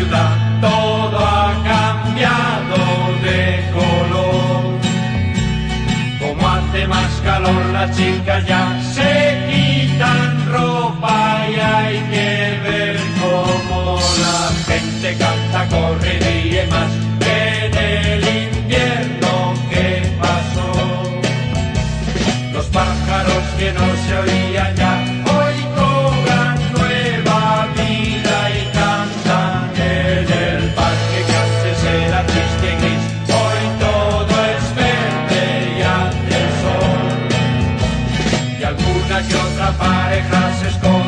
ciudad todo ha cambiado de color. Como hace más calor, las chicas ya se quitan ropa y hay que ver cómo la gente canta, corre y ríe más que en el invierno que pasó. Los pájaros que no se oían ya hoy cobran nueva vida y cantan en el parque que antes era triste y gris. Hoy todo es verde y hace el sol, y alguna que otra pareja se esconde